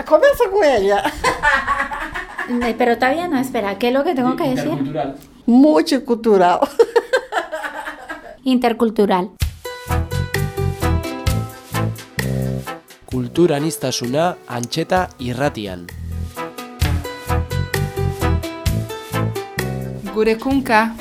Comienzo con ella. Pero todavía no, espera, ¿qué es lo que tengo que decir? Intercultural. Mucho cultural. Intercultural. Kulturaniztasuna Antxeta irratian. Gure kunka.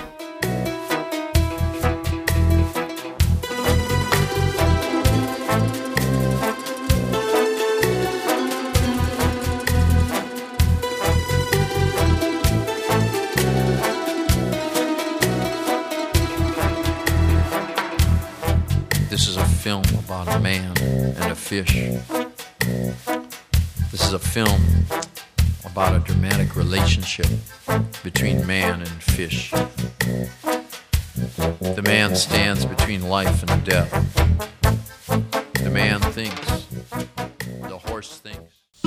This is a film about a man and a fish. This is a film about a dramatic relationship between man and fish. The man stands between life and death. The man thinks. The horse thinks.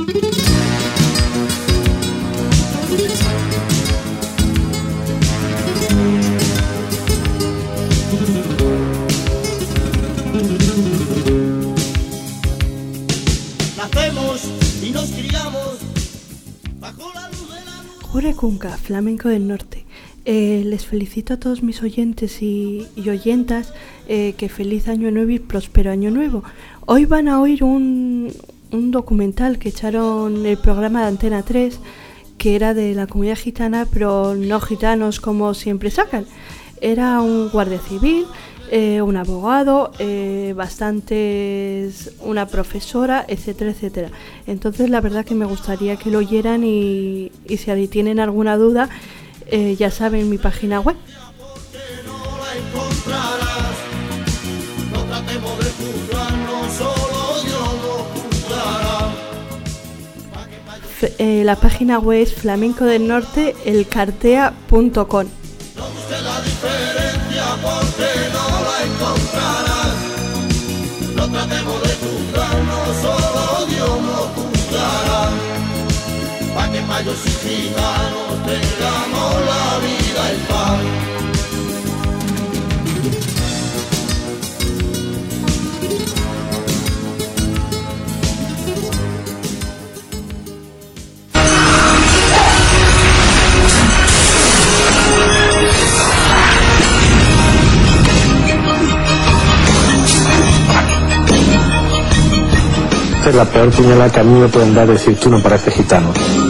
Y nos criamos bajo la luz de la luz. Gure kunka, flamenco del norte. Les felicito a todos mis oyentes y oyentas que feliz año nuevo y próspero año nuevo. Hoy van a oír un documental que echaron el programa de Antena 3, que era de la comunidad gitana, pero no gitanos como siempre sacan. Era un guardia civil, un abogado, una profesora, etcétera, etcétera. Entonces la verdad que me gustaría que lo oyeran y si tienen alguna duda, ya saben mi página web. La página web es flamencodelnorte elcartea.com. Porque no la encontrarás. No tratemos de juzgarnos, solo Dios nos juzgará. Pa' que mayos y gitanos tengamos la vida en paz. Es la peor puñalada que a mí me pueden dar, decir tú no pareces gitano.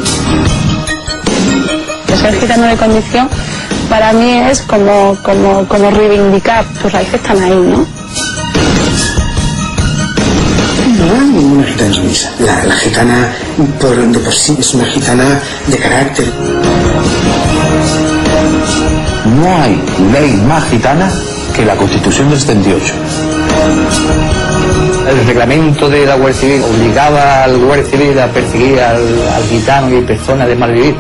Ser gitano de condición para mí es como reivindicar, tus raíces están ahí, ¿no? No hay ninguna gitana sumisa. La gitana de por sí es una gitana de carácter. No hay ley más gitana que la Constitución del 78. El reglamento de la Guardia Civil obligaba al Guardia Civil a perseguir al gitano y personas de mal vivir.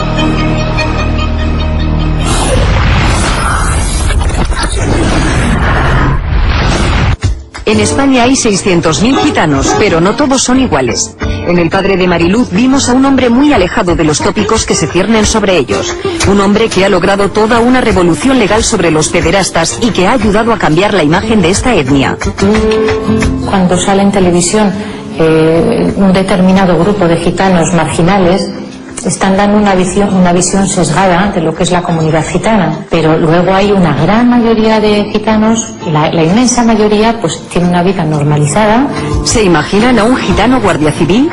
En España hay 600.000 gitanos, pero no todos son iguales. En El padre de Mariluz vimos a un hombre muy alejado de los tópicos que se ciernen sobre ellos. Un hombre que ha logrado toda una revolución legal sobre los pederastas y que ha ayudado a cambiar la imagen de esta etnia. Cuando sale en televisión un determinado grupo de gitanos marginales, están dando una visión sesgada de lo que es la comunidad gitana, pero luego hay una gran mayoría de gitanos, la inmensa mayoría pues tiene una vida normalizada. ¿Se imaginan a un gitano guardia civil?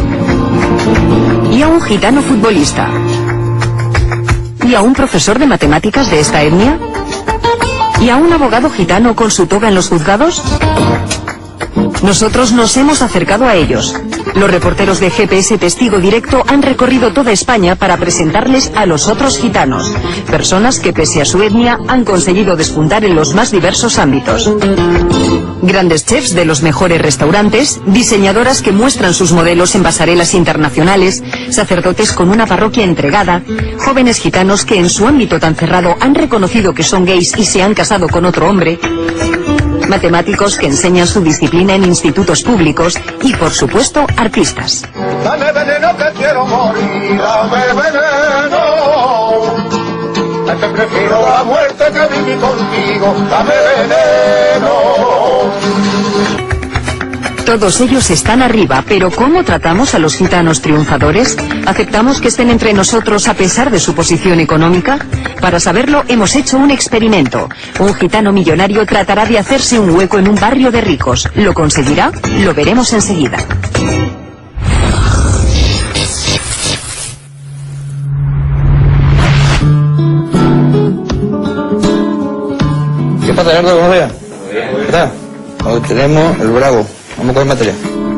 ¿Y a un gitano futbolista? ¿Y a un profesor de matemáticas de esta etnia? ¿Y a un abogado gitano con su toga en los juzgados? Nosotros nos hemos acercado a ellos. Los reporteros de GPS Testigo Directo han recorrido toda España para presentarles a los otros gitanos, personas que pese a su etnia han conseguido despuntar en los más diversos ámbitos. Grandes chefs de los mejores restaurantes, diseñadoras que muestran sus modelos en pasarelas internacionales, sacerdotes con una parroquia entregada, jóvenes gitanos que en su ámbito tan cerrado han reconocido que son gays y se han casado con otro hombre, matemáticos que enseñan su disciplina en institutos públicos y, por supuesto, artistas. Dame veneno que quiero morir, dame veneno. Es que prefiero la muerte que vivir contigo, dame veneno. Todos ellos están arriba, pero ¿cómo tratamos a los gitanos triunfadores? ¿Aceptamos que estén entre nosotros a pesar de su posición económica? Para saberlo, hemos hecho un experimento. Un gitano millonario tratará de hacerse un hueco en un barrio de ricos. ¿Lo conseguirá? Lo veremos enseguida. ¿Qué pasa, Gerardo? Buenos días. ¿Qué tal? Hoy tenemos el Bravo. Vamos con el material.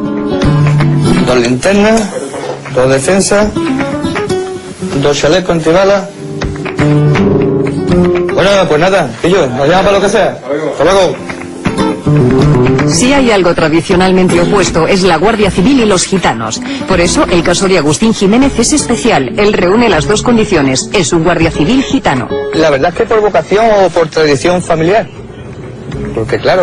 2 linternas, 2 defensas, 2 chalecos antibalas. Bueno, pues nada, pillo, nos llama para lo que sea. Hasta luego. Si hay algo tradicionalmente opuesto es la Guardia Civil y los gitanos. Por eso el caso de Agustín Jiménez es especial. Él reúne las dos condiciones. Es un guardia civil gitano. La verdad es que por vocación o por tradición familiar. Porque claro,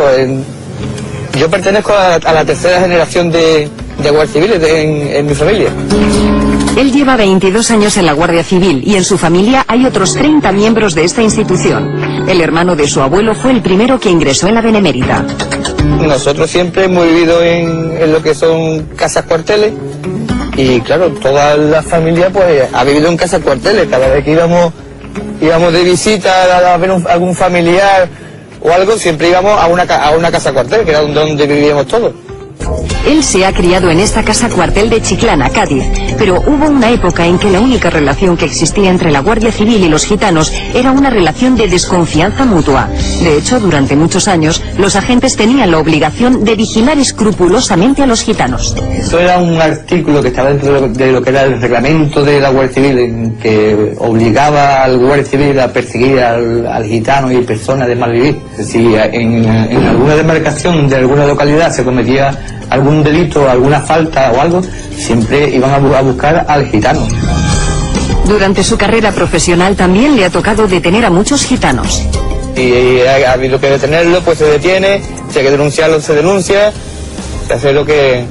yo pertenezco a la tercera generación de guardias civiles en mi familia. Él lleva 22 años en la Guardia Civil y en su familia hay otros 30 miembros de esta institución. El hermano de su abuelo fue el primero que ingresó en la Benemérita. Nosotros siempre hemos vivido en lo que son casas cuarteles y claro, toda la familia pues ha vivido en casas cuarteles. Cada vez que íbamos de visita a ver algún familiar o algo, siempre íbamos a una casa cuartel, que era donde vivíamos todos. Él se ha criado en esta casa cuartel de Chiclana, Cádiz, pero hubo una época en que la única relación que existía entre la Guardia Civil y los gitanos era una relación de desconfianza mutua. De hecho, durante muchos años, los agentes tenían la obligación de vigilar escrupulosamente a los gitanos. Eso era un artículo que estaba dentro de lo que era el reglamento de la Guardia Civil, en que obligaba al Guardia Civil a perseguir al gitano y personas de mal vivir. Si en alguna demarcación de alguna localidad se cometía algún delito, alguna falta o algo, siempre iban a buscar al gitano. Durante su carrera profesional también le ha tocado detener a muchos gitanos. Y ha habido que detenerlo, pues se detiene, si hay que denunciarlo, se denuncia, se hace lo que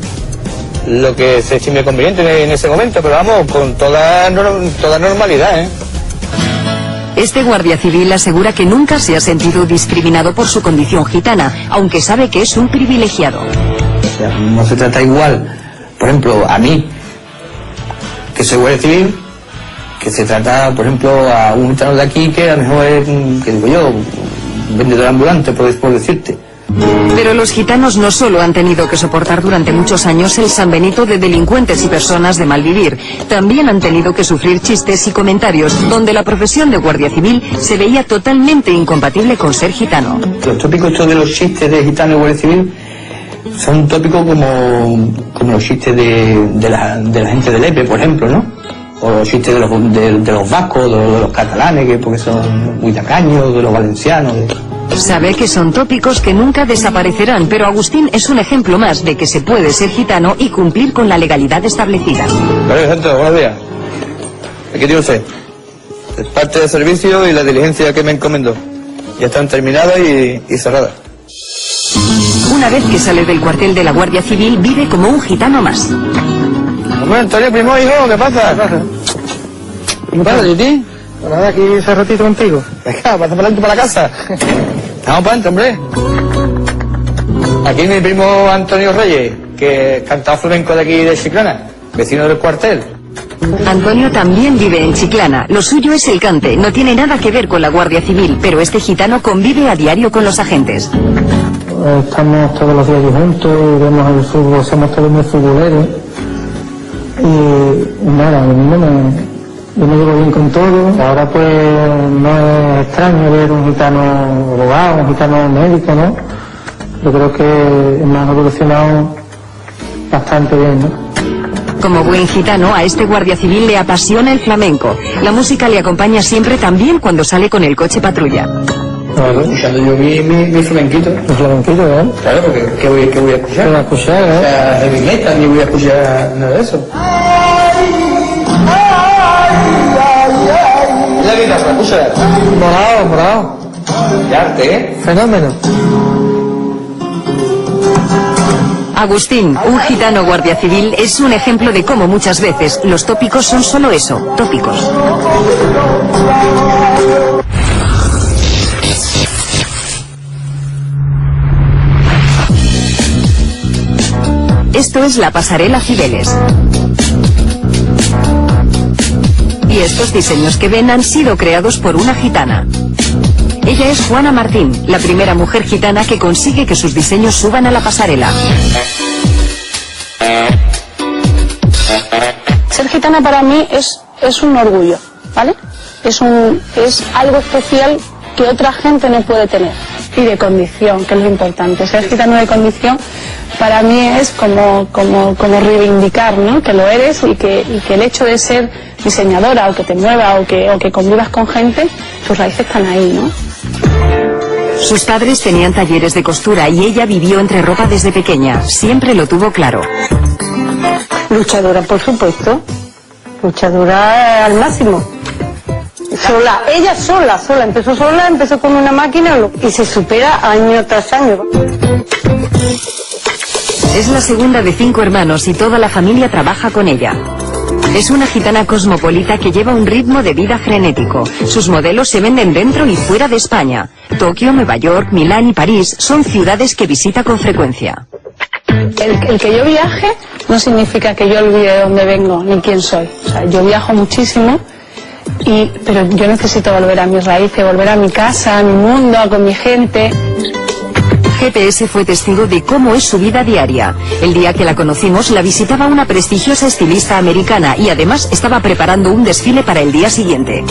se estime conveniente en ese momento, pero vamos, con toda normalidad, ¿eh? Este guardia civil asegura que nunca se ha sentido discriminado por su condición gitana, aunque sabe que es un privilegiado. O sea, no se trata igual, por ejemplo, a mí, que soy guardia civil, que se trata, por ejemplo, a un gitano de aquí que a lo mejor es, que digo yo, un vendedor ambulante, por decirte. Pero los gitanos no solo han tenido que soportar durante muchos años el San Benito de delincuentes y personas de mal vivir, también han tenido que sufrir chistes y comentarios donde la profesión de guardia civil se veía totalmente incompatible con ser gitano. Los tópicos estos de los chistes de gitano y guardia civil son tópicos como los chistes de la gente del EPE, por ejemplo, ¿no? O los chistes de los vascos, de los catalanes, que porque son muy tacaños, de los valencianos. Sabe que son tópicos que nunca desaparecerán, pero Agustín es un ejemplo más de que se puede ser gitano y cumplir con la legalidad establecida. Vale, gente, buenos días. Aquí tiene usted. Es parte del servicio y la diligencia que me encomendó. Ya están terminadas y cerradas. Una vez que sale del cuartel de la Guardia Civil, vive como un gitano más. Bueno, Antonio, primo, hijo, ¿qué pasa? ¿Qué pasa, Titi? Nada, aquí ese ratito contigo. Venga, pasa para adentro para la casa. Vamos para adentro, hombre. Aquí mi primo Antonio Reyes, que cantaba flamenco de aquí de Chiclana, vecino del cuartel. Antonio también vive en Chiclana. Lo suyo es el cante. No tiene nada que ver con la Guardia Civil, pero este gitano convive a diario con los agentes. Estamos todos los días juntos y vemos el fútbol, somos todos muy futboleros. Y nada, yo me llevo bien con todo. Ahora pues no es extraño ver un gitano abogado, un gitano médico, ¿no? Yo creo que hemos evolucionado bastante bien, ¿no? Como buen gitano, a este guardia civil le apasiona el flamenco. La música le acompaña siempre, también cuando sale con el coche patrulla. Claro, escuchando yo mi flamenquito. ¿El flamenquito, eh? Claro, porque ¿qué voy a escuchar? ¿Qué voy a escuchar, O sea, heavy metal, ni voy a escuchar nada de eso. Mira qué pasa, escucha. Morado. Qué arte, ¿eh? Fenómeno. Agustín, un gitano guardia civil, es un ejemplo de cómo muchas veces los tópicos son solo eso, tópicos. Esto es la pasarela Cibeles. Y estos diseños que ven han sido creados por una gitana. Ella es Juana Martín, la primera mujer gitana que consigue que sus diseños suban a la pasarela. Ser gitana para mí es un orgullo, ¿vale? Es algo especial que otra gente no puede tener. Y de condición, que es lo importante. Ser gitano de condición para mí es como reivindicar, ¿no? Que lo eres y que el hecho de ser diseñadora o que te mueva o que convivas con gente, tus raíces están ahí, ¿no? Sus padres tenían talleres de costura y ella vivió entre ropa desde pequeña. Siempre lo tuvo claro. Luchadora, por supuesto. Luchadora al máximo. Sola, ella sola, empezó con una máquina y se supera año tras año. Es la segunda de 5 hermanos y toda la familia trabaja con ella. Es una gitana cosmopolita que lleva un ritmo de vida frenético. Sus modelos se venden dentro y fuera de España. Tokio, Nueva York, Milán y París son ciudades que visita con frecuencia. El que yo viaje no significa que yo olvide de dónde vengo ni quién soy. O sea, yo viajo muchísimo, pero yo necesito volver a mis raíces, volver a mi casa, a mi mundo, con mi gente. GPS fue testigo de cómo es su vida diaria. El día que la conocimos la visitaba una prestigiosa estilista americana y además estaba preparando un desfile para el día siguiente.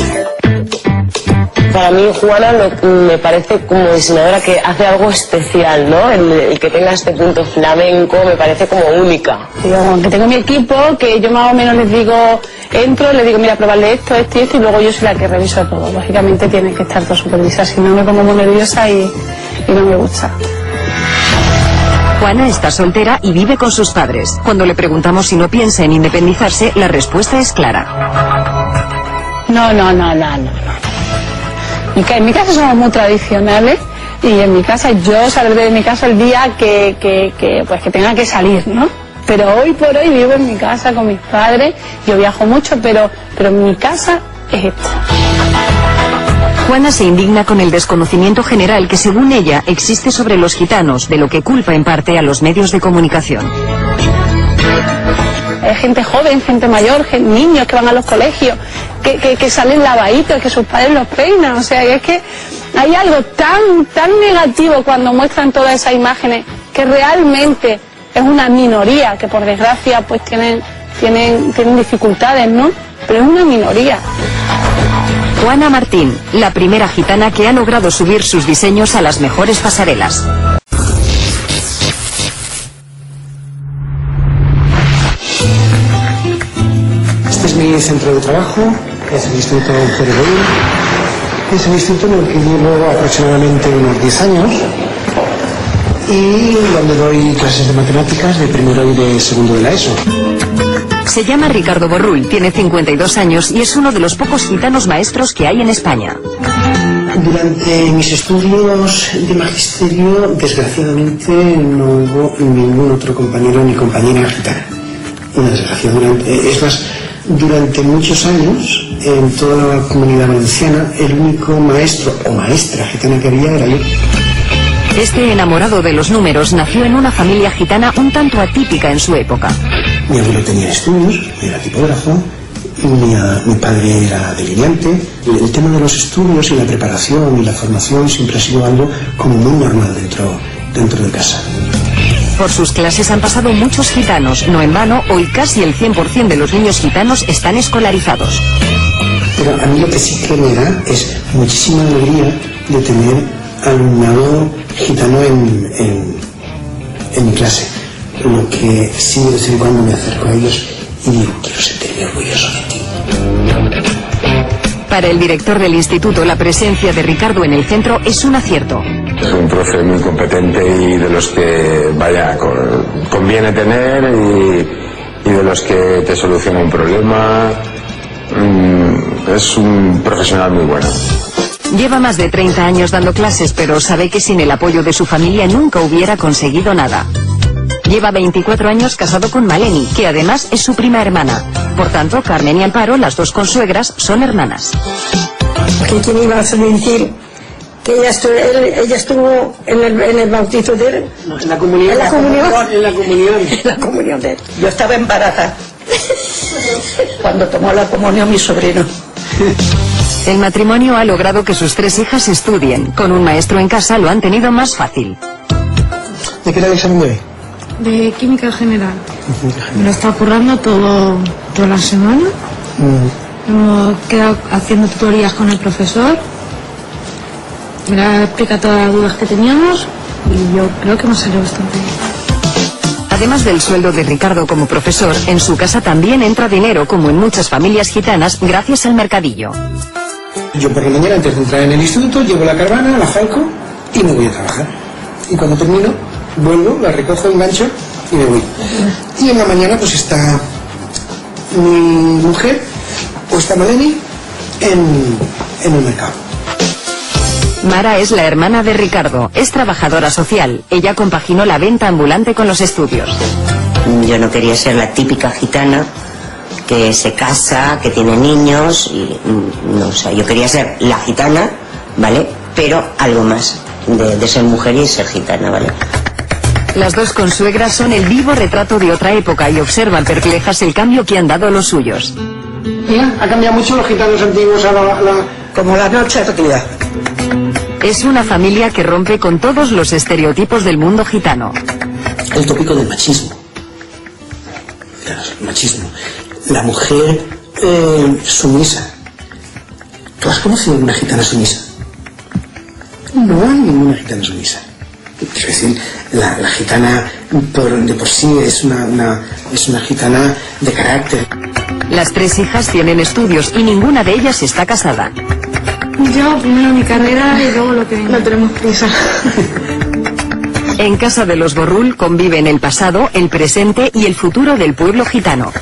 Para mí Juana me parece como diseñadora que hace algo especial, ¿no? El que tenga este punto flamenco me parece como única. Aunque tengo mi equipo, que yo más o menos les digo, entro, les digo, mira, probarle esto y luego yo soy la que reviso todo. Lógicamente tiene que estar todo supervisado, si no me pongo muy nerviosa y no me gusta. Juana está soltera y vive con sus padres. Cuando le preguntamos si no piensa en independizarse, la respuesta es clara. No. En mi casa somos muy tradicionales y en mi casa yo saldré de mi casa el día que tenga que salir, ¿no? Pero hoy por hoy vivo en mi casa con mis padres, yo viajo mucho, pero mi casa es esta. Juana se indigna con el desconocimiento general que según ella existe sobre los gitanos, de lo que culpa en parte a los medios de comunicación. Hay gente joven, gente mayor, niños que van a los colegios, que salen lavaditos, que sus padres los peinan. O sea, es que hay algo tan negativo cuando muestran todas esas imágenes, que realmente es una minoría, que por desgracia pues tienen dificultades, ¿no? Pero es una minoría. Juana Martín, la primera gitana que ha logrado subir sus diseños a las mejores pasarelas. Este es mi centro de trabajo, es el Instituto Pere Boyer. Es el instituto en el que llevo aproximadamente unos 10 años y donde doy clases de matemáticas de primero y de segundo de la ESO. Se llama Ricardo Borrull, tiene 52 años y es uno de los pocos gitanos maestros que hay en España. Durante mis estudios de magisterio, desgraciadamente, no hubo ningún otro compañero ni compañera gitana. Una desgracia. Es más, durante muchos años, en toda la Comunidad Valenciana, el único maestro o maestra gitana que había era yo. Este enamorado de los números nació en una familia gitana un tanto atípica en su época. Mi abuelo tenía estudios, era tipógrafo, y mi padre era delineante. El tema de los estudios y la preparación y la formación siempre ha sido algo como muy normal dentro de casa. Por sus clases han pasado muchos gitanos, no en vano, hoy casi el 100% de los niños gitanos están escolarizados. Pero a mí lo que sí que me da es muchísima alegría de tener alumnado gitano en mi clase. Lo que sí de vez en cuando me acerco a ellos y digo, quiero sentirme orgulloso de ti. Para el director del instituto, la presencia de Ricardo en el centro es un acierto. Es un profe muy competente y de los que, conviene tener y de los que te soluciona un problema. Es un profesional muy bueno. Lleva más de 30 años dando clases, pero sabe que sin el apoyo de su familia nunca hubiera conseguido nada. Lleva 24 años casado con Maleni, que además es su prima hermana. Por tanto, Carmen y Amparo, las dos consuegras, son hermanas. ¿Quién iba a hacer mentir que ella estuvo en el bautizo de él. No, en la comunión. En la comunión. En la comunión. En la comunión de él. Yo estaba embarazada cuando tomó la comunión mi sobrino. El matrimonio ha logrado que sus 3 hijas estudien. Con un maestro en casa lo han tenido más fácil. ¿De qué era el examen de hoy? De química general. Me lo he estado currando toda la semana. Hemos quedado haciendo tutorías con el profesor. Me ha explicado todas las dudas que teníamos y yo creo que me salió bastante bien. Además del sueldo de Ricardo como profesor, en su casa también entra dinero, como en muchas familias gitanas, gracias al mercadillo. Yo por la mañana, antes de entrar en el instituto, llevo la caravana, la falco y me voy a trabajar. Y cuando termino, vuelvo, la recojo, engancho y me voy. Y en la mañana pues está mi mujer o está Maleni en el mercado. Mara es la hermana de Ricardo, es trabajadora social. Ella compaginó la venta ambulante con los estudios. Yo no quería ser la típica gitana que se casa, que tiene niños, y no, o sea, yo quería ser la gitana, ¿vale? Pero algo más de ser mujer y ser gitana, ¿vale? Las dos consuegras son el vivo retrato de otra época y observan perplejas el cambio que han dado los suyos. Mira, ha cambiado mucho los gitanos antiguos a como la noche actividad. Es una familia que rompe con todos los estereotipos del mundo gitano. El tópico del machismo. Claro, el machismo. La mujer sumisa. ¿Tú has conocido alguna gitana sumisa? No hay ninguna gitana sumisa. Es decir, la gitana de por sí es una gitana de carácter. Las 3 hijas tienen estudios y ninguna de ellas está casada. Yo primero mi carrera y luego lo que venga. No tenemos prisa. En casa de los Borrul conviven el pasado, el presente y el futuro del pueblo gitano.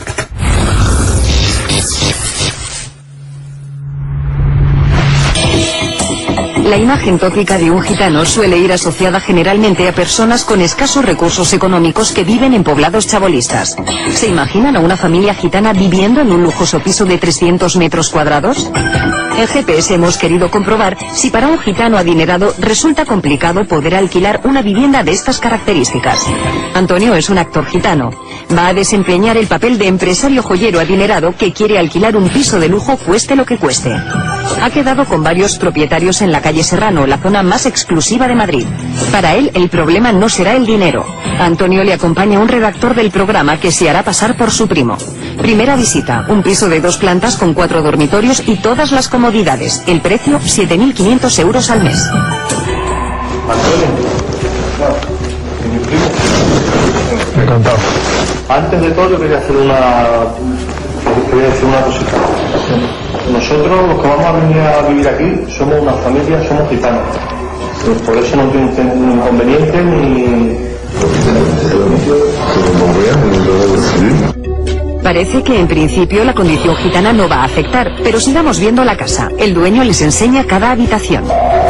La imagen tópica de un gitano suele ir asociada generalmente a personas con escasos recursos económicos que viven en poblados chabolistas. ¿Se imaginan a una familia gitana viviendo en un lujoso piso de 300 metros cuadrados? En GPS hemos querido comprobar si para un gitano adinerado resulta complicado poder alquilar una vivienda de estas características. Antonio es un actor gitano. Va a desempeñar el papel de empresario joyero adinerado que quiere alquilar un piso de lujo cueste lo que cueste. Ha quedado con varios propietarios en la calle Serrano, la zona más exclusiva de Madrid. Para él, el problema no será el dinero. A Antonio le acompaña un redactor del programa que se hará pasar por su primo. Primera visita, un piso de 2 plantas con 4 dormitorios y todas las comodidades. El precio, 7.500 euros al mes. Antonio, mi primo. Encantado. Antes de todo, yo quería decir una cosita. Nosotros, los que vamos a venir a vivir aquí, somos una familia, somos gitanos. Por eso no tiene ningún inconveniente ni... Parece que en principio la condición gitana no va a afectar, pero sigamos viendo la casa. El dueño les enseña cada habitación.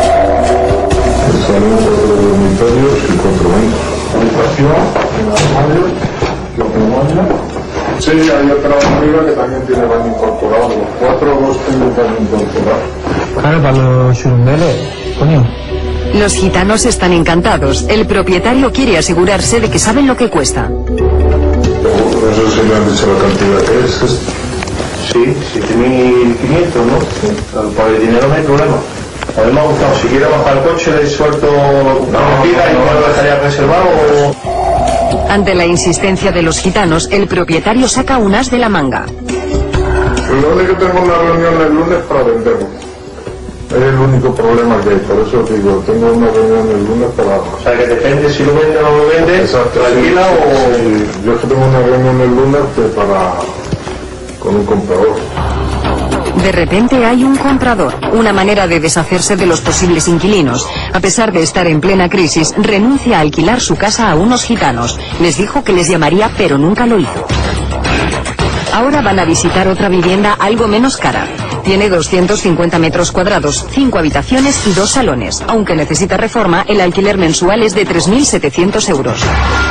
Sí, hay otra arriba que también tiene baño incorporado. Los 4 o 2 tienen baño incorporado. Claro, para los churumbeles, coño. Los gitanos están encantados. El propietario quiere asegurarse de que saben lo que cuesta. No sé si me han dicho la cantidad que es. Sí, 7.500, ¿no? Sí. Por el dinero no hay problema. A mí me ha gustado. Si quiere bajar el coche, le suelto la vida y no lo dejaría reservado o... Ante la insistencia de los gitanos, el propietario saca un as de la manga. Lo único que tengo una reunión el lunes para venderlo. Es el único problema que hay, por eso digo, tengo una reunión el lunes para... O sea, que depende si lo vende o no lo vende, exacto, tranquila sí, o... Sí, yo es que tengo una reunión el lunes con un comprador. De repente hay un comprador, una manera de deshacerse de los posibles inquilinos. A pesar de estar en plena crisis, renuncia a alquilar su casa a unos gitanos. Les dijo que les llamaría, pero nunca lo hizo. Ahora van a visitar otra vivienda algo menos cara. Tiene 250 metros cuadrados, 5 habitaciones y 2 salones. Aunque necesita reforma, el alquiler mensual es de 3.700 euros.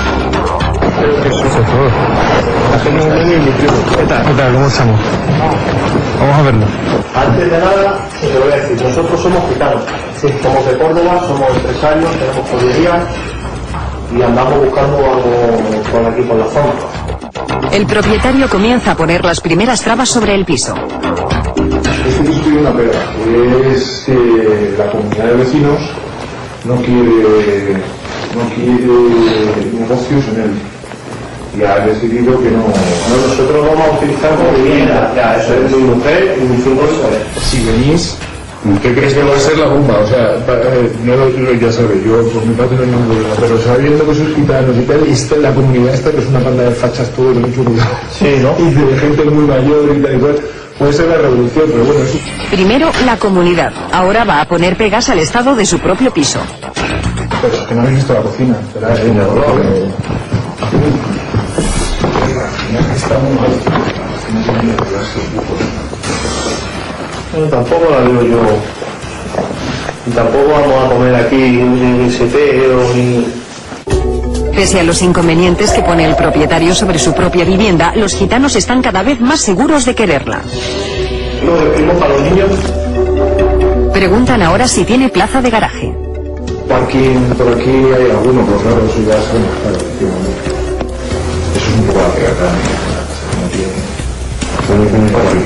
¿Qué tal? ¿Cómo estamos? Vamos a verlo. Antes de nada, te voy a decir, nosotros somos gitanos. Sí, somos de Córdoba, somos empresarios, tenemos pollería y andamos buscando algo por aquí, por la zona. El propietario comienza a poner las primeras trabas sobre el piso. Este piso tiene una pega, es que la comunidad de vecinos no quiere negocios en él. Y ha decidido que no. Nosotros vamos a utilizar como vivienda. Ya, eso es mi mujer y mis hijos. Si venís, ¿qué crees que va a ser la bomba? O sea, ya sabes, yo por mi parte no hay ningún problema, pero sabiendo que sois gitanos y tal, y la comunidad esta que es una banda de fachas todo con mucho cuidado. Sí, ¿no? Y de gente muy mayor y tal y cual. Puede ser la revolución, pero bueno, eso. Primero la comunidad, ahora va a poner pegas al estado de su propio piso. Pero que no habéis visto la cocina. Espera, tampoco la veo yo. Y tampoco vamos a comer aquí ni seteo ni. Pese a los inconvenientes que pone el propietario sobre su propia vivienda, los gitanos están cada vez más seguros de quererla. ¿Lo decimos para los niños? Preguntan ahora si tiene plaza de garaje. Por aquí hay alguno, pero claro, eso ya sabemos, claro, eso es un poco la pega también.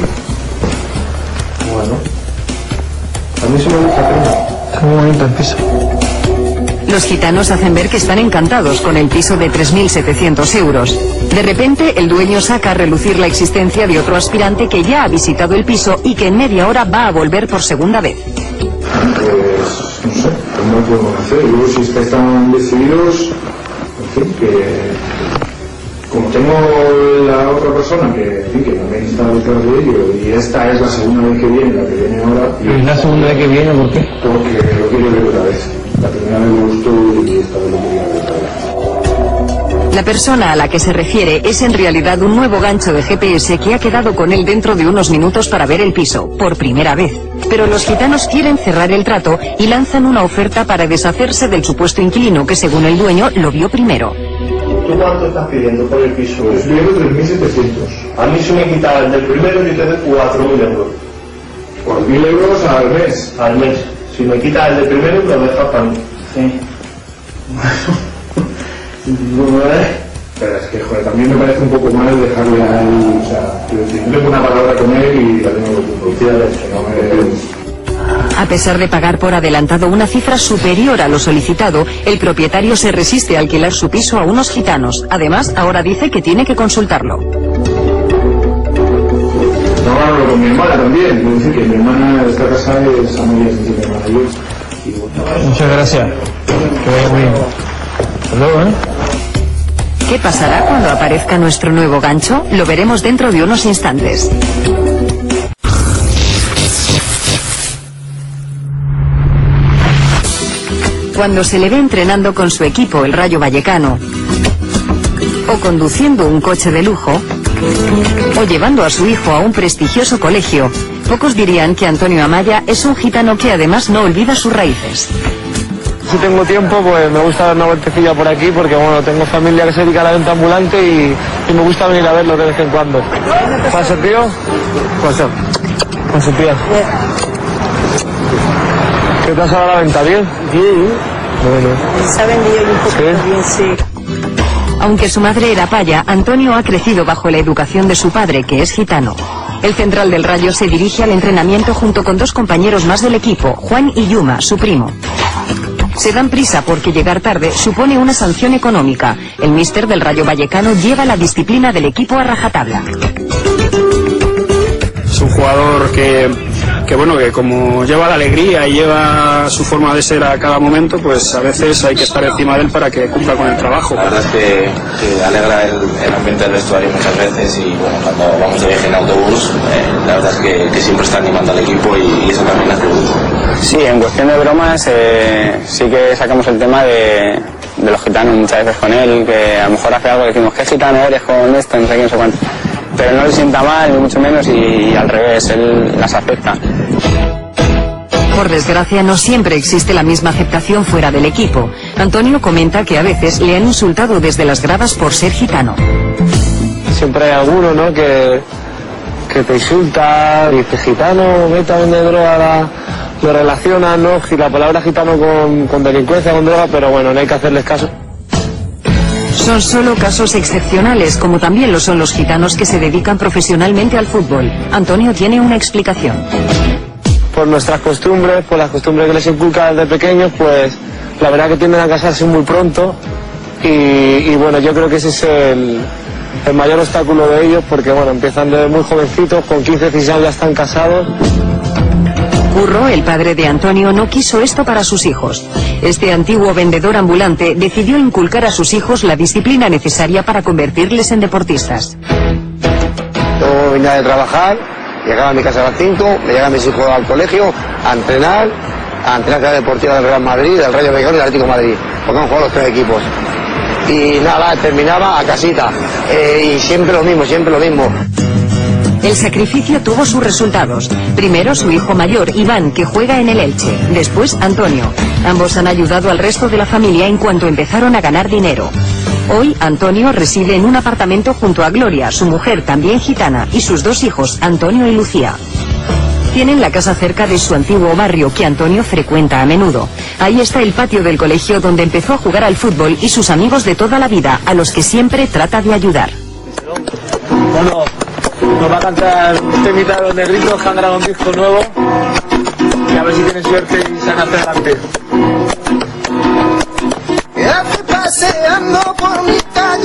Bueno, a mí sí me gusta prima. Está muy bonito el piso. Los gitanos hacen ver que están encantados con el piso de 3.700 euros. De repente, el dueño saca a relucir la existencia de otro aspirante que ya ha visitado el piso y que en media hora va a volver por segunda vez. Pues, no sé, ¿cómo podemos hacer? Yo, si estáis tan decididos, en fin, que como tengo la otra persona que también está detrás de ello, y esta es la segunda vez que viene, la que viene ahora. ¿Y la segunda vez que viene por qué? Porque lo quiero ver otra vez. La primera vez me gustó y esta vez lo quería ver otra vez. La persona a la que se refiere es en realidad un nuevo gancho de GPS que ha quedado con él dentro de unos minutos para ver el piso, por primera vez. Pero los gitanos quieren cerrar el trato y lanzan una oferta para deshacerse del supuesto inquilino que, según el dueño, lo vio primero. ¿Tú cuánto estás pidiendo por el piso? Estoy pidiendo 3.700. A mí si me quitas el del primero yo te doy 4.000 euros. ¿4.000 euros al mes? Al mes. Si me quitas el del primero lo dejas para mí. Sí. Pero es que, joder, también me parece un poco mal dejarle ahí, o sea, yo tengo una palabra con él y la tengo producida, que no me... A pesar de pagar por adelantado una cifra superior a lo solicitado, el propietario se resiste a alquilar su piso a unos gitanos. Además, ahora dice que tiene que consultarlo. No, hablo con mi hermana también. Quiero decir que mi hermana de esta casa es amiga de mi hermana y yo. Muchas gracias. Que vaya muy bien. Hasta luego, ¿eh? ¿Qué pasará cuando aparezca nuestro nuevo gancho? Lo veremos dentro de unos instantes. Cuando se le ve entrenando con su equipo, el Rayo Vallecano, o conduciendo un coche de lujo, o llevando a su hijo a un prestigioso colegio, pocos dirían que Antonio Amaya es un gitano que además no olvida sus raíces. Si tengo tiempo, pues me gusta dar una vueltecilla por aquí, porque bueno, tengo familia que se dedica a la venta ambulante y me gusta venir a verlo de vez en cuando. ¿Pasa, tío? Pasa. Pasa, tío. ¿Qué te has dado la venta? ¿Bien? Bien. Bueno. Se ha vendido un poco bien, sí. Aunque su madre era paya, Antonio ha crecido bajo la educación de su padre, que es gitano. El central del Rayo se dirige al entrenamiento junto con dos compañeros más del equipo, Juan y Yuma, su primo. Se dan prisa porque llegar tarde supone una sanción económica. El míster del Rayo Vallecano lleva la disciplina del equipo a rajatabla. Es un jugador que bueno, que como lleva la alegría y lleva su forma de ser a cada momento, pues a veces hay que estar encima de él para que cumpla con el trabajo. La verdad es que alegra el ambiente del vestuario muchas veces y bueno, cuando vamos de viaje en autobús, la verdad es que siempre está animando al equipo y eso también hace gusto. Sí, en cuestión de bromas, sí que sacamos el tema de los gitanos muchas veces con él, que a lo mejor hace algo y decimos, ¿qué gitano eres con esto? No sé qué, no sé cuánto. Pero no le sienta mal, ni mucho menos, y al revés, él las acepta. Por desgracia, no siempre existe la misma aceptación fuera del equipo. Antonio comenta que a veces le han insultado desde las gradas por ser gitano. Siempre hay alguno, ¿no?, que te insulta, dice, gitano, vete a vender droga lo relacionan, ¿no? La palabra gitano con delincuencia, con droga, pero bueno, no hay que hacerles caso. Son solo casos excepcionales, como también lo son los gitanos que se dedican profesionalmente al fútbol. Antonio tiene una explicación. Por nuestras costumbres, por las costumbres que les inculcan desde pequeños, pues la verdad que tienden a casarse muy pronto y bueno, yo creo que ese es el mayor obstáculo de ellos, porque bueno, empiezan desde muy jovencitos, con 15, 16 años ya están casados. Curro, el padre de Antonio, no quiso esto para sus hijos. Este antiguo vendedor ambulante decidió inculcar a sus hijos la disciplina necesaria para convertirles en deportistas. Yo venía de trabajar, llegaba a mi casa a las 5, me llegaban mis hijos al colegio a entrenar la deportiva del Real Madrid, del Rayo Vallecano y del Atlético de Madrid, porque han jugado los 3 equipos. Y nada, terminaba a casita, y siempre lo mismo, siempre lo mismo. El sacrificio tuvo sus resultados. Primero su hijo mayor, Iván, que juega en el Elche. Después Antonio. Ambos han ayudado al resto de la familia en cuanto empezaron a ganar dinero. Hoy Antonio reside en un apartamento junto a Gloria, su mujer también gitana, y sus 2 hijos, Antonio y Lucía. Tienen la casa cerca de su antiguo barrio, que Antonio frecuenta a menudo. Ahí está el patio del colegio donde empezó a jugar al fútbol y sus amigos de toda la vida, a los que siempre trata de ayudar. Bueno, nos va a cantar este mitad de los negritos que han grabado un disco nuevo y a ver si tienen suerte y se hace adelante. Paseando por mi calle.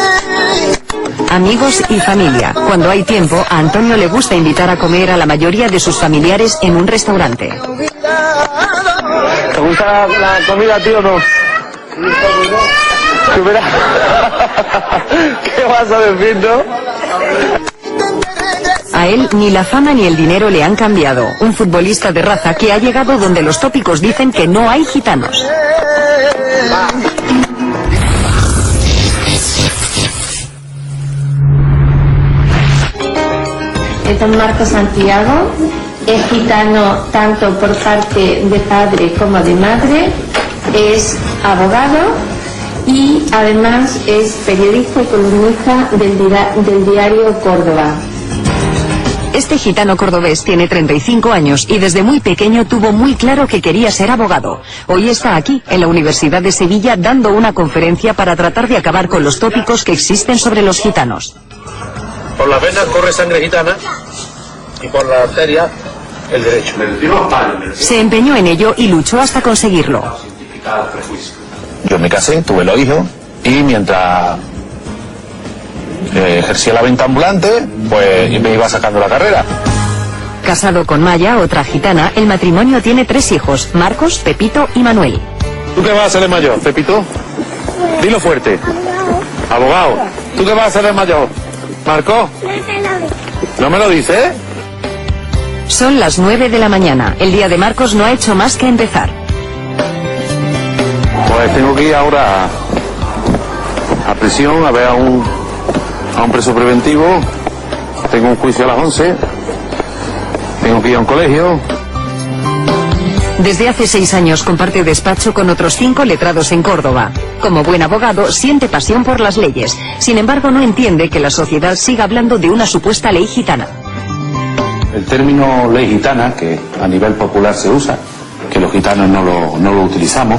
Amigos y familia. Cuando hay tiempo, a Antonio le gusta invitar a comer a la mayoría de sus familiares en un restaurante. ¿Te gusta la comida, tío, o no? ¿Qué vas a decir, no? A él ni la fama ni el dinero le han cambiado. Un futbolista de raza que ha llegado donde los tópicos dicen que no hay gitanos. Don Marcos Santiago es gitano tanto por parte de padre como de madre, es abogado y además es periodista y columnista del diario Córdoba. Este gitano cordobés tiene 35 años y desde muy pequeño tuvo muy claro que quería ser abogado. Hoy está aquí, en la Universidad de Sevilla, dando una conferencia para tratar de acabar con los tópicos que existen sobre los gitanos. Por las venas corre sangre gitana y por la arteria el derecho. Se empeñó en ello y luchó hasta conseguirlo. Yo me casé, tuve los hijos y mientras ejercía la venta ambulante, pues me iba sacando la carrera. Casado con Maya, otra gitana, el matrimonio tiene 3 hijos, Marcos, Pepito y Manuel. ¿Tú qué vas a ser de mayor, Pepito? Dilo fuerte. Abogado. ¿Tú qué vas a ser de mayor? ¿Marco? ¿No me lo dices? Son las 9 de la mañana. El día de Marcos no ha hecho más que empezar. Pues tengo que ir ahora a prisión a ver a un preso preventivo. Tengo un juicio a las 11. Tengo que ir a un colegio. Desde hace 6 años comparte despacho con otros 5 letrados en Córdoba. Como buen abogado, siente pasión por las leyes. Sin embargo, no entiende que la sociedad siga hablando de una supuesta ley gitana. El término ley gitana, que a nivel popular se usa, que los gitanos no lo utilizamos,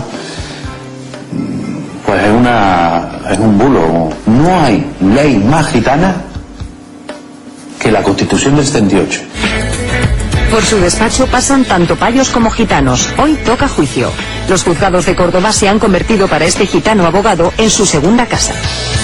pues es un bulo. No hay ley más gitana que la Constitución del 78. Por su despacho pasan tanto payos como gitanos. Hoy toca juicio. Los juzgados de Córdoba se han convertido para este gitano abogado en su segunda casa.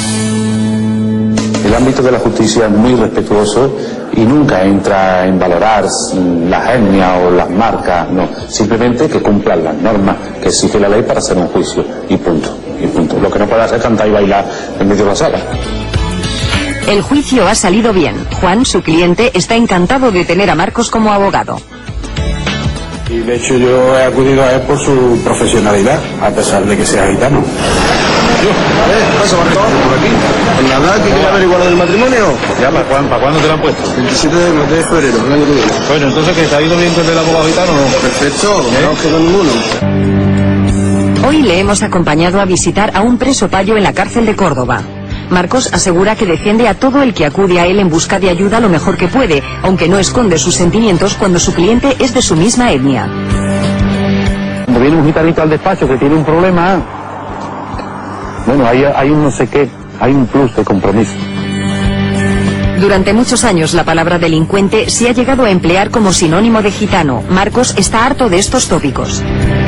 El ámbito de la justicia es muy respetuoso y nunca entra en valorar las etnias o las marcas, no. Simplemente que cumplan las normas que exige la ley para hacer un juicio. Y punto. Lo que no puede hacer es cantar y bailar en medio de la sala. El juicio ha salido bien. Juan, su cliente, está encantado de tener a Marcos como abogado. Y de hecho yo he acudido a él por su profesionalidad, a pesar de que sea gitano. ¿Qué pasa, Marco? ¿Por aquí? ¿En la verdad que quería averiguar del matrimonio? Ya, ¿para cuándo te lo han puesto? 27 de febrero, el año que viene. Bueno, entonces, ¿que te ha ido bien con el abogado gitano o no? Perfecto, no quedó ninguno. Hoy le hemos acompañado a visitar a un preso payo en la cárcel de Córdoba. Marcos asegura que defiende a todo el que acude a él en busca de ayuda lo mejor que puede, aunque no esconde sus sentimientos cuando su cliente es de su misma etnia. Cuando viene un gitanito al despacho que tiene un problema, bueno, hay un no sé qué, hay un plus de compromiso. Durante muchos años la palabra delincuente se ha llegado a emplear como sinónimo de gitano. Marcos está harto de estos tópicos.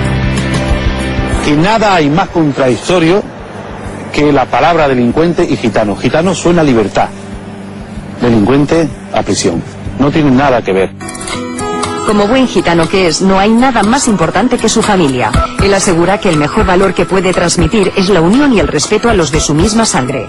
Y nada hay más contradictorio que la palabra delincuente y gitano. Gitano suena a libertad, delincuente a prisión. No tienen nada que ver. Como buen gitano que es, no hay nada más importante que su familia. Él asegura que el mejor valor que puede transmitir es la unión y el respeto a los de su misma sangre.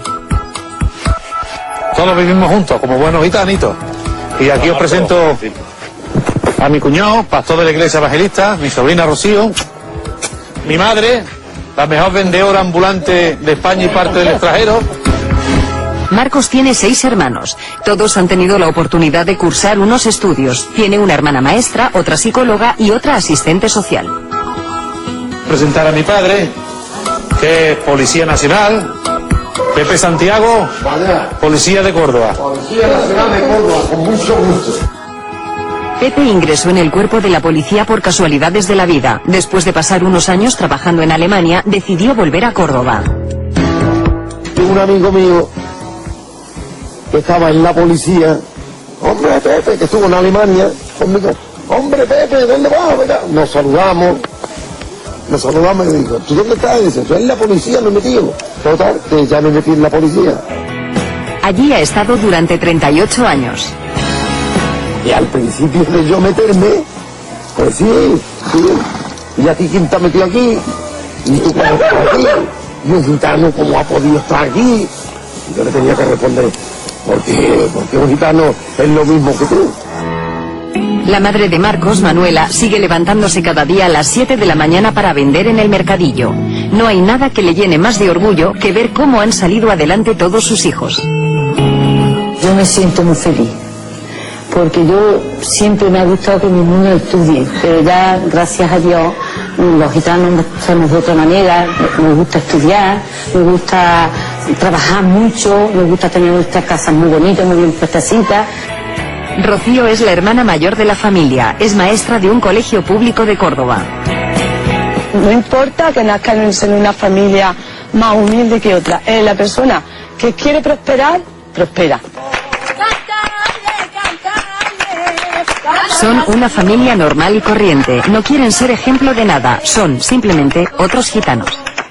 Todos vivimos juntos, como buenos gitanitos. Y aquí os presento a mi cuñado, pastor de la iglesia evangelista, mi sobrina Rocío, mi madre, la mejor vendedora ambulante de España y parte del extranjero. Marcos tiene 6 hermanos. Todos han tenido la oportunidad de cursar unos estudios. Tiene una hermana maestra, otra psicóloga y otra asistente social. Presentar a mi padre, que es Policía Nacional, Pepe Santiago, Policía de Córdoba. Policía Nacional de Córdoba, con mucho gusto. Pepe ingresó en el cuerpo de la policía por casualidades de la vida. Después de pasar unos años trabajando en Alemania, decidió volver a Córdoba. Tengo un amigo mío que estaba en la policía. Hombre, Pepe, que estuvo en Alemania conmigo. Hombre, Pepe, ¿dónde vas? Nos saludamos y le digo, ¿tú dónde estás? Y dice, yo en la policía me he metido. Total, que ya me metí en la policía. Allí ha estado durante 38 años. Y al principio de yo meterme, pues sí. ¿Y a ti quién te ha metido aquí? ¿Y tú cómo estás aquí? ¿Y un gitano cómo ha podido estar aquí? Y yo le tenía que responder, porque un gitano es lo mismo que tú. La madre de Marcos, Manuela, sigue levantándose cada día a las 7 de la mañana para vender en el mercadillo. No hay nada que le llene más de orgullo que ver cómo han salido adelante todos sus hijos. Yo me siento muy feliz, porque yo siempre me ha gustado que mis niños estudien, pero ya, gracias a Dios, los gitanos somos de otra manera, nos gusta estudiar, nos gusta trabajar mucho, nos gusta tener nuestras casas muy bonitas, muy bien puestecitas. Rocío es la hermana mayor de la familia, es maestra de un colegio público de Córdoba. No importa que nazcan en una familia más humilde que otra, la persona que quiere prosperar, prospera. Son una familia normal y corriente, no quieren ser ejemplo de nada, son simplemente otros gitanos.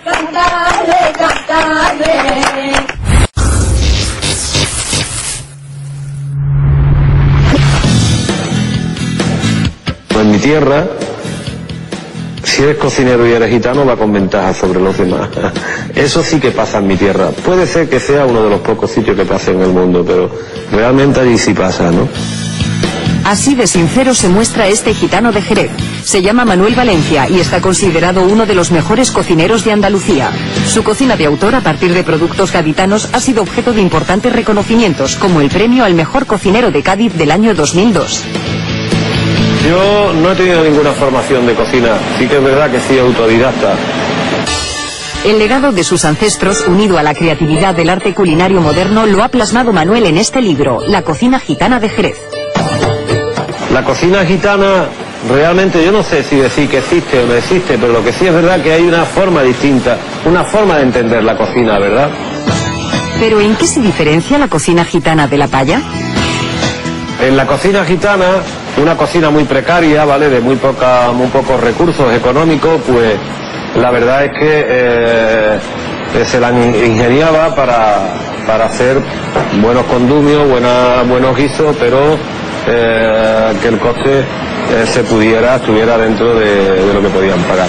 En mi tierra, si eres cocinero y eres gitano, va con ventaja sobre los demás. Eso sí que pasa en mi tierra. Puede ser que sea uno de los pocos sitios que pasa en el mundo, pero realmente allí sí pasa, ¿no? Así de sincero se muestra este gitano de Jerez. Se llama Manuel Valencia y está considerado uno de los mejores cocineros de Andalucía. Su cocina de autor a partir de productos gaditanos ha sido objeto de importantes reconocimientos, como el premio al mejor cocinero de Cádiz del año 2002. Yo no he tenido ninguna formación de cocina, sí que es verdad que soy autodidacta. El legado de sus ancestros, unido a la creatividad del arte culinario moderno, lo ha plasmado Manuel en este libro, La cocina gitana de Jerez. La cocina gitana, realmente yo no sé si decir que existe o no existe, pero lo que sí es verdad que hay una forma distinta, una forma de entender la cocina, ¿verdad? ¿Pero en qué se diferencia la cocina gitana de la paya? En la cocina gitana, una cocina muy precaria, ¿vale? De muy pocos recursos económicos, pues la verdad es que se la ingeniaba para hacer buenos condumios, buenos guisos, pero que el coste estuviera dentro de lo que podían pagar.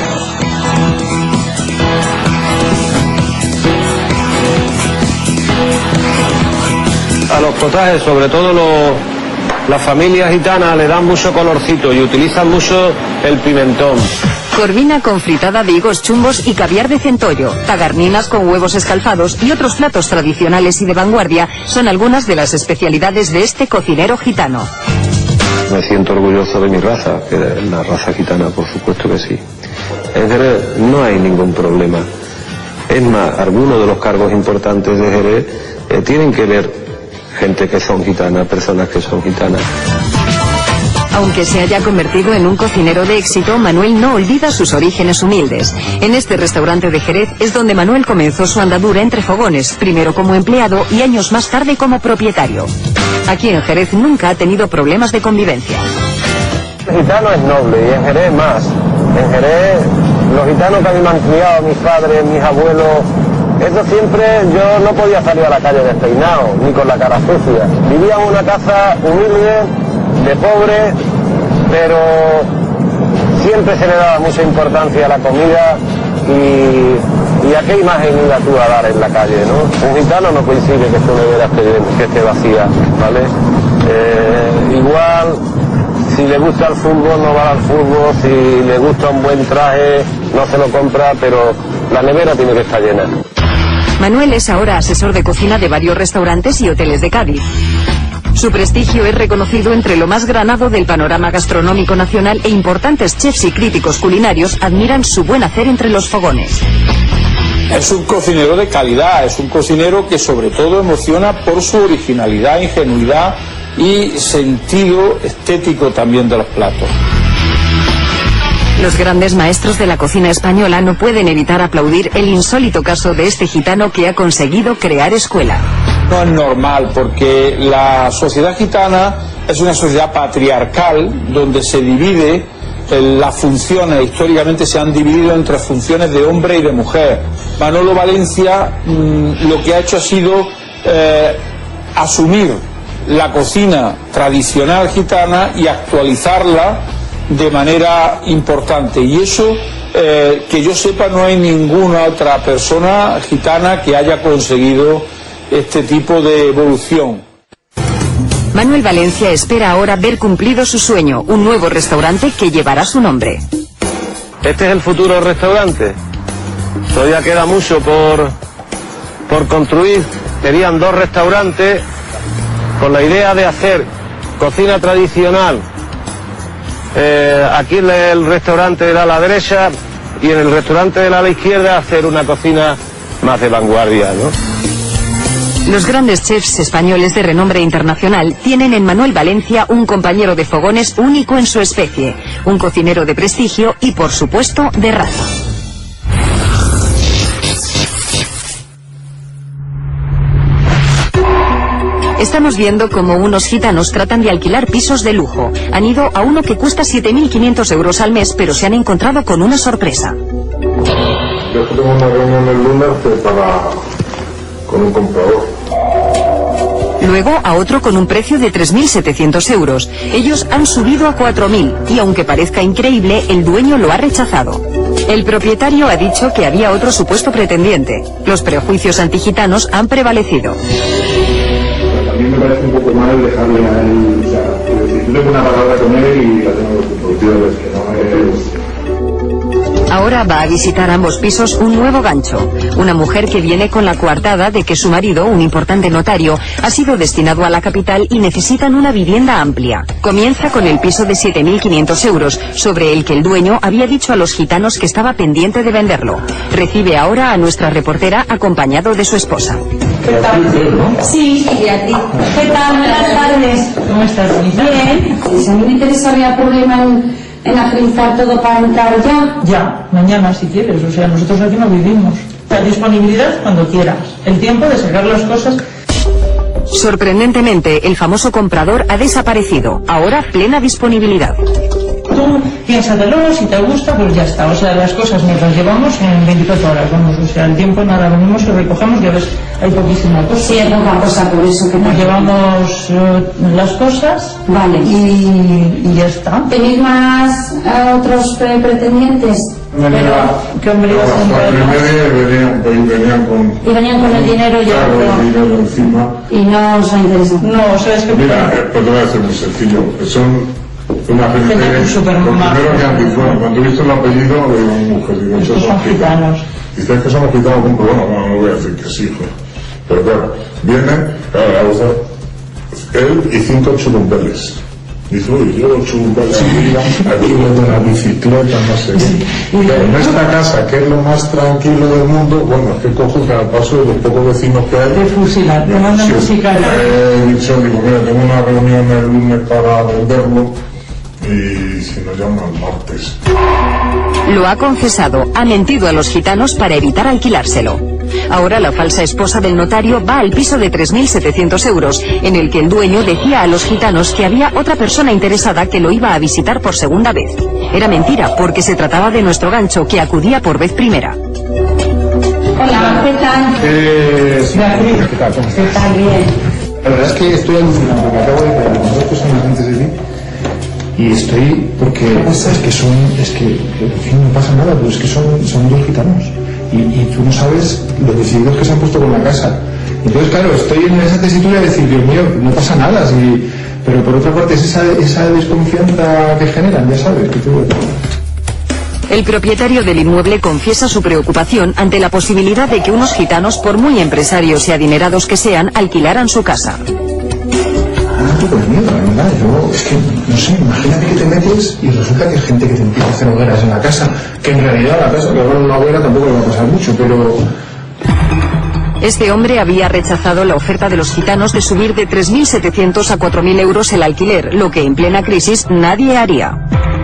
A los potajes, sobre todo las familias gitanas, le dan mucho colorcito y utilizan mucho el pimentón. Corvina con fritada de higos chumbos y caviar de centollo, tagarninas con huevos escalfados y otros platos tradicionales y de vanguardia son algunas de las especialidades de este cocinero gitano. Me siento orgulloso de mi raza, que es la raza gitana, por supuesto que sí. En Jerez no hay ningún problema. Es más, algunos de los cargos importantes de Jerez tienen que ver gente que son gitanas, personas que son gitanas. Aunque se haya convertido en un cocinero de éxito, Manuel no olvida sus orígenes humildes. En este restaurante de Jerez es donde Manuel comenzó su andadura entre fogones, primero como empleado y años más tarde como propietario. Aquí en Jerez nunca ha tenido problemas de convivencia. El gitano es noble y en Jerez más. En Jerez, los gitanos que a mí me han criado, mis padres, mis abuelos, eso siempre, yo no podía salir a la calle despeinado, ni con la cara sucia. Vivía en una casa humilde, de pobre, pero siempre se le daba mucha importancia a la comida y a qué imagen iba tú a dar en la calle, ¿no? Un gitano no coincide que su nevera que esté vacía, ¿vale? Igual, si le gusta el fútbol no va al fútbol, si le gusta un buen traje no se lo compra, pero la nevera tiene que estar llena. Manuel es ahora asesor de cocina de varios restaurantes y hoteles de Cádiz. Su prestigio es reconocido entre lo más granado del panorama gastronómico nacional e importantes chefs y críticos culinarios admiran su buen hacer entre los fogones. Es un cocinero de calidad, es un cocinero que sobre todo emociona por su originalidad, ingenuidad y sentido estético también de los platos. Los grandes maestros de la cocina española no pueden evitar aplaudir el insólito caso de este gitano que ha conseguido crear escuela. No es normal porque la sociedad gitana es una sociedad patriarcal donde se divide las funciones, históricamente se han dividido entre funciones de hombre y de mujer. Manolo Valencia lo que ha hecho ha sido asumir la cocina tradicional gitana y actualizarla de manera importante, y eso que yo sepa no hay ninguna otra persona gitana que haya conseguido este tipo de evolución. Manuel Valencia espera ahora ver cumplido su sueño, un nuevo restaurante que llevará su nombre. Este es el futuro restaurante. Todavía queda mucho por construir. Serían 2 restaurantes con la idea de hacer cocina tradicional. Aquí en el restaurante de la derecha y en el restaurante de la izquierda hacer una cocina más de vanguardia, ¿no? Los grandes chefs españoles de renombre internacional tienen en Manuel Valencia un compañero de fogones único en su especie, un cocinero de prestigio y, por supuesto, de raza. Estamos viendo cómo unos gitanos tratan de alquilar pisos de lujo. Han ido a uno que cuesta 7.500 euros al mes, pero se han encontrado con una sorpresa. Yo tengo una reunión el lunes con un comprador. Luego a otro con un precio de 3.700 euros. Ellos han subido a 4.000 y aunque parezca increíble, el dueño lo ha rechazado. El propietario ha dicho que había otro supuesto pretendiente. Los prejuicios antigitanos han prevalecido. También me parece un poco mal dejarle a él, o sea, yo tengo una palabra con él y la tengo comprometida, es que no es... Ahora va a visitar ambos pisos un nuevo gancho. Una mujer que viene con la coartada de que su marido, un importante notario, ha sido destinado a la capital y necesitan una vivienda amplia. Comienza con el piso de 7.500 euros, sobre el que el dueño había dicho a los gitanos que estaba pendiente de venderlo. Recibe ahora a nuestra reportera acompañado de su esposa. ¿Qué tal? Sí, y a ti. ¿Qué tal? Buenas tardes. ¿Cómo estás, bonita? Bien. Si a mí me interesaría problema en agilizar todo para entrar ya. Ya, mañana si quieres, o sea, nosotros aquí no vivimos. La disponibilidad cuando quieras, el tiempo de sacar las cosas. Sorprendentemente, el famoso comprador ha desaparecido, ahora plena disponibilidad. Tú piénsatelo, si te gusta, pues ya está. O sea, las cosas nos las llevamos en 24 horas, vamos, o sea, el tiempo nada, venimos y recogemos, ya ves, hay poquísima cosa. Sí, hay poca cosa, por eso que nos llevamos las cosas, vale, y ya está. ¿Tenéis más otros pretendientes? ¿Qué hombre ibas a entrar? Venían con... Y venían con el dinero ya. Claro, el dinero encima. Y no os ha interesado. No, o sea, es que... Mira, pues te voy a hacer muy sencillo. Son una gente... Lo primero que han dicho, bueno, cuando he visto el apellido de una mujer, digo, estos son gitanos. Dices que somos gitanos con problema, bueno, no voy a decir que sí, hijo. Pero claro, vienen, claro, él y 5 churumbeles. Dice, uy, yo chunga aquí meto una bicicleta, no sé qué. Pero en esta casa, que es lo más tranquilo del mundo, bueno, es que cojo cada paso de los pocos vecinos que hay. Te fusilas, te mandan musical. He dicho, digo, mira, tengo una reunión el lunes para venderlo y si nos llaman el martes. Lo ha confesado, ha mentido a los gitanos para evitar alquilárselo. Ahora la falsa esposa del notario va al piso de 3.700 euros, en el que el dueño decía a los gitanos que había otra persona interesada que lo iba a visitar por segunda vez. Era mentira, porque se trataba de nuestro gancho, que acudía por vez primera. Hola, ¿qué tal? ¿Qué tal? ¿Qué tal? Bien. La verdad es que estoy alucinado, porque acabo de ver a dos personas antes de ti y estoy, porque es que en fin, no pasa nada, pero es que son dos gitanos y tú no sabes lo decididos que se han puesto con la casa. Entonces, claro, estoy en esa tesitura de decir, Dios mío, no pasa nada, pero por otra parte es esa desconfianza que generan, ya sabes, que tú... El propietario del inmueble confiesa su preocupación ante la posibilidad de que unos gitanos, por muy empresarios y adinerados que sean, alquilaran su casa. Un poco de miedo, la verdad. Yo, es que, no sé, imagínate que te metes y resulta que hay gente que te empieza a hacer hogueras en la casa, que en realidad la casa, que ahora una hoguera tampoco le va a pasar mucho, pero... Este hombre había rechazado la oferta de los gitanos de subir de 3.700 a 4.000 euros el alquiler, lo que en plena crisis nadie haría.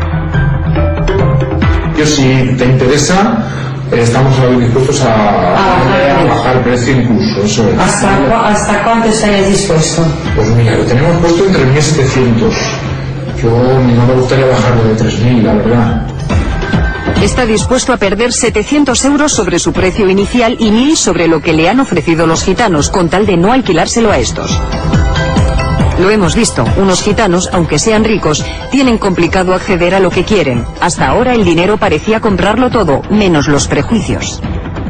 Si te interesa, estamos dispuestos a bajar el precio incluso. Eso es. ¿Hasta cuánto estarías dispuesto? Pues mira, lo tenemos puesto en 3.700. Yo no me gustaría bajarlo de 3.000, la verdad. Está dispuesto a perder 700 euros sobre su precio inicial y 1.000 sobre lo que le han ofrecido los gitanos, con tal de no alquilárselo a estos. Lo hemos visto, unos gitanos, aunque sean ricos, tienen complicado acceder a lo que quieren. Hasta ahora el dinero parecía comprarlo todo, menos los prejuicios.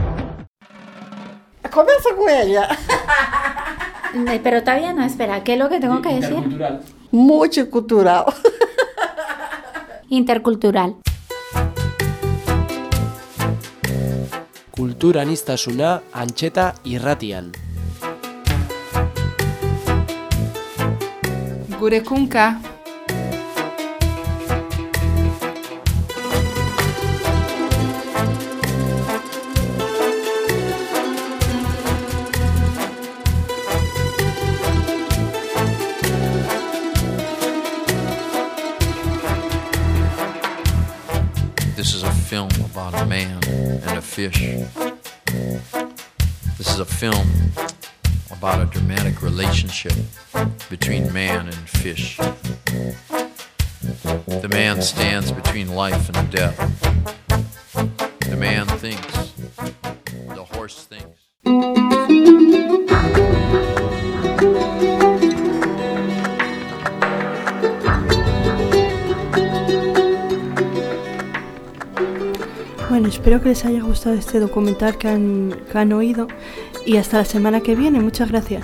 Comienza con ella. Pero todavía no, espera, ¿qué es lo que tengo que decir? Intercultural. Mucho cultural. Intercultural. Kulturaniztasuna antxeta irratian. Gure kunka. This is a film about a man and a fish. This is a film about a dramatic relationship between man and fish. The man stands between life and death. The man thinks. The horse thinks. Bueno, espero que les haya gustado este documental que han oído y hasta la semana que viene. Muchas gracias.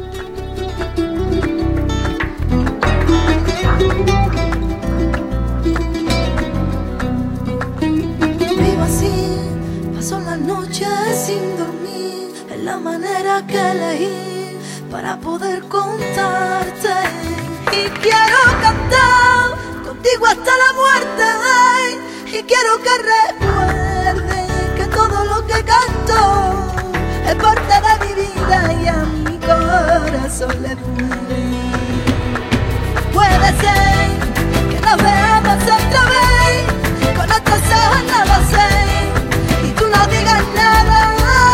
Vivo así, paso la noche sin dormir, es la manera que elegí para poder contarte. Y quiero cantar contigo hasta la muerte, y quiero que recuerdes que todo lo que canto es parte de mi vida y a mi corazón le duele. Puede ser que nos veamos otra vez, con otros ojos no lo sé, y tú no digas nada.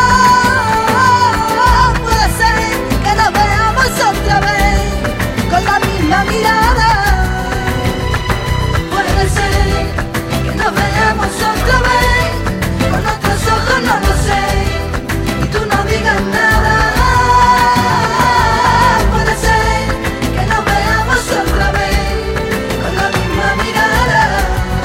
Puede ser que nos veamos otra vez, con la misma mirada. Puede ser que nos veamos otra vez, con otros ojos no lo sé, y tú no digas nada. Puede ser que nos veamos otra vez, con la misma mirada.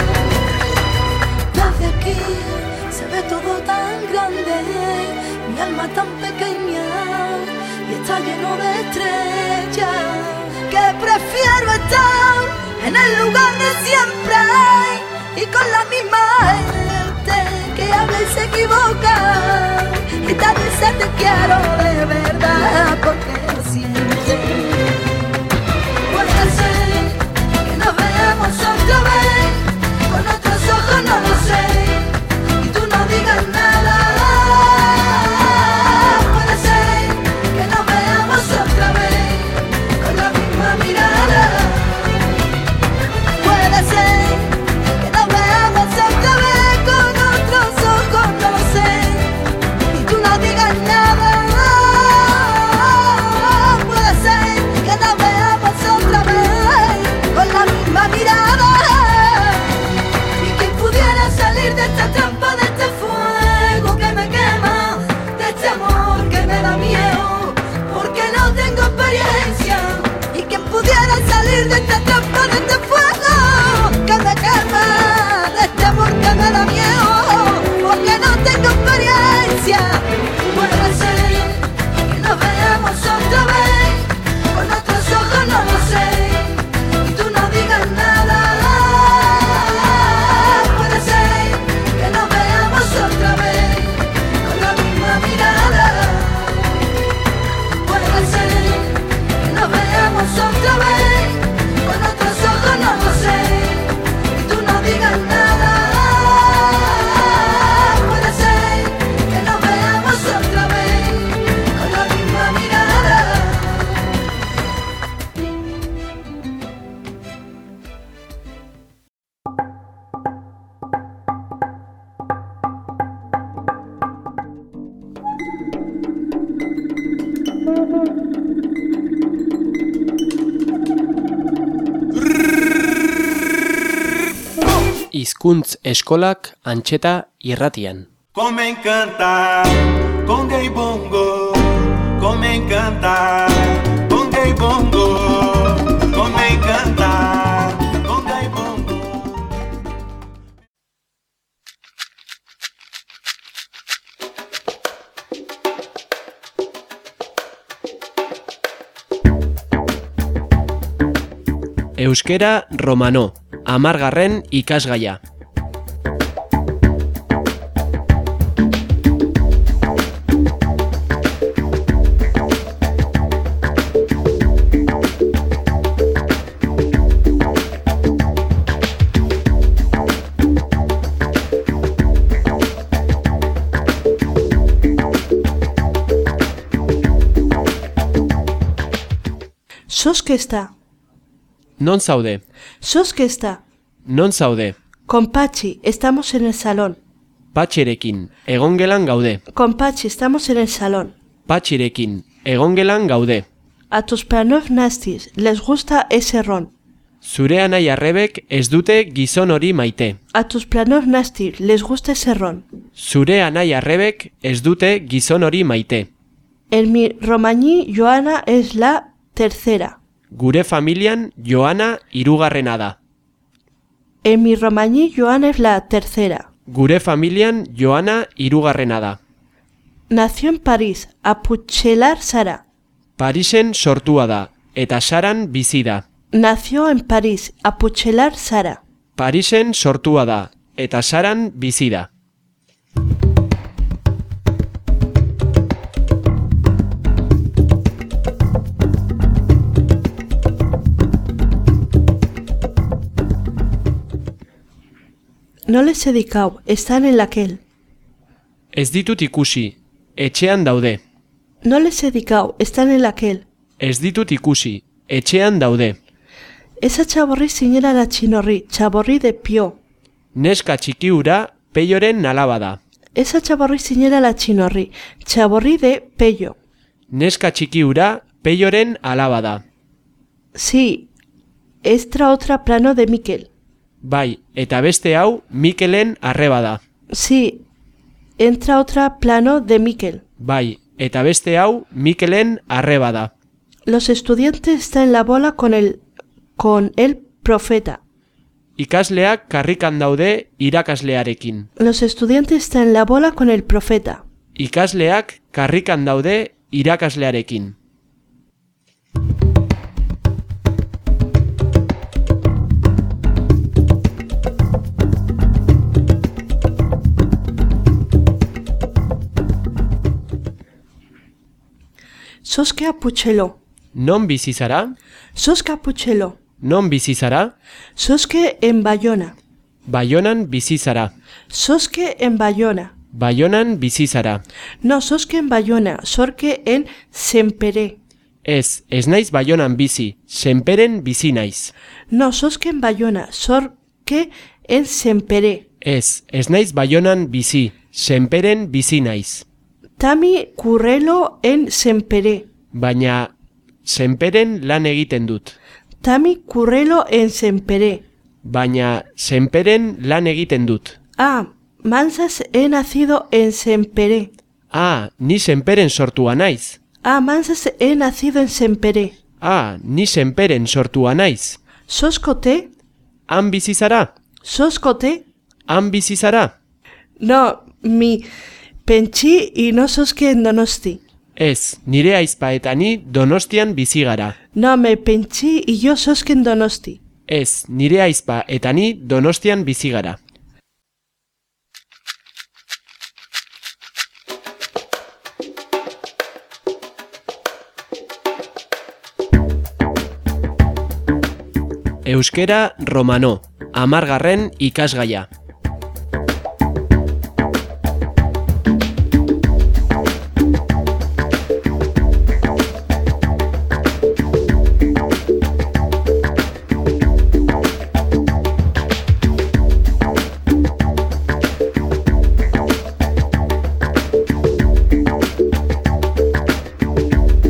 Desde aquí se ve todo tan grande, mi alma tan pequeña y está lleno de estrellas, que prefiero estar en el lugar de siempre y con la misma gente que habla y se equivoca, y tal vez te quiero de verdad porque lo sientes. Puede ser que hizkuntz eskolak Antxeta irratian. Come encanta, con gay bongo, come encanta, con gay bongo, come encanta, con gay bongo. Euskera romano, 10. ikasgaia. Soskesta. Non zaude? Soskesta. Non zaude? Con Patxi, estamos en el salón. Patxirekin, egongelan gaude. Con Patxi, estamos en el salón. Patxirekin, egongelan gaude. A tus planov nastis, les gusta ese ron. Zure anai arrebek ez dute gizon hori maite. A tus planov nastis, les gusta ese ron. Zure anai arrebek ez dute gizon hori maite. En mi romaní, Joana es la tercera. Gure familian Joana 3. da. En mi romaní, Joana es la tercera. Gure familian Joana 3. da. Nació en París, a Puigcerdà, Sara. Parisen sortua da, eta Saran bizi da. Nació en París, a Puigcerdà, Sara. Parisen sortua da, eta Saran bizi da. No les he dedicado, están en aquel. Ez ditut ikusi, etxean daude. No les he dedicado, están en aquel. Ez ditut ikusi, etxean daude. Esa chaborri zinera la chinorri, chaborri de pio. Neska txiki hura peioren alaba da. Esa chaborri zinera la chinorri, chaborri de pello. Neska txiki hura peioren alaba da. Sí, extra otra plano de Mikel. Bai, eta beste hau Mikelen arreba da. Sí, entra otra plano de Mikel. Bai, eta beste hau Mikelen arreba da. Los estudiantes están en la bola con el profeta. Ikasleak karrikan daude irakaslearekin. Los estudiantes están en la bola con el profeta. Ikasleak karrikan daude irakaslearekin. Soske Puigcerdà. Non bizi zara? Soske Puigcerdà. Non bizi zara? Soske en Bayona. Baionan bizi zara. Soske en Bayona. Baionan bizi zara. No, soske en Bayona, sorke en Senpere. Ez naiz Baionan bizi, Senperen bizi naiz. No, soske en Bayona, sorke en Senpere. Ez naiz Baionan bizi, Senperen bizi naiz. Tami kurrelo en Senpere. Baina Senperen lan egiten dut. Tami kurrelo en Senpere. Baina Senperen lan egiten dut. Ah, Mansas he nacido en Senpere. Ah, ni Senperen sortua naiz. Ah, Mansas he nacido en Senpere. Ah, ni Senperen sortua naiz. Soskote? Han bizi zara? Soskote? Han bizi zara? No, mi pentsi y no soske en Donosti. Ez, nire aizpa eta ni Donostian bizi gara. No, me pentsi y yo soske en Donosti. Ez, nire aizpa eta ni Donostian bizi gara. Euskera romano, 10. ikasgaia.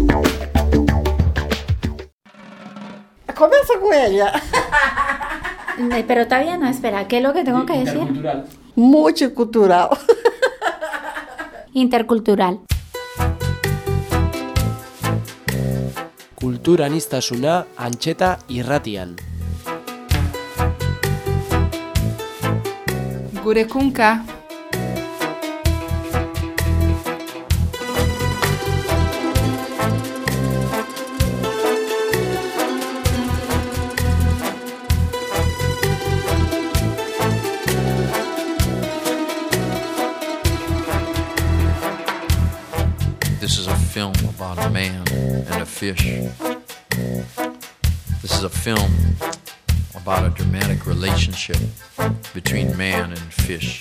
Comienza con ella. Pero todavía no, espera, ¿qué es lo que tengo que decir? Multicultural. Intercultural. Kulturaniztasuna Antxeta irratian. Gure kunka. This is a film about a man and a fish. This is a film about a dramatic relationship between man and fish.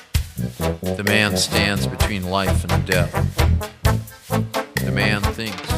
The man stands between life and death. The man thinks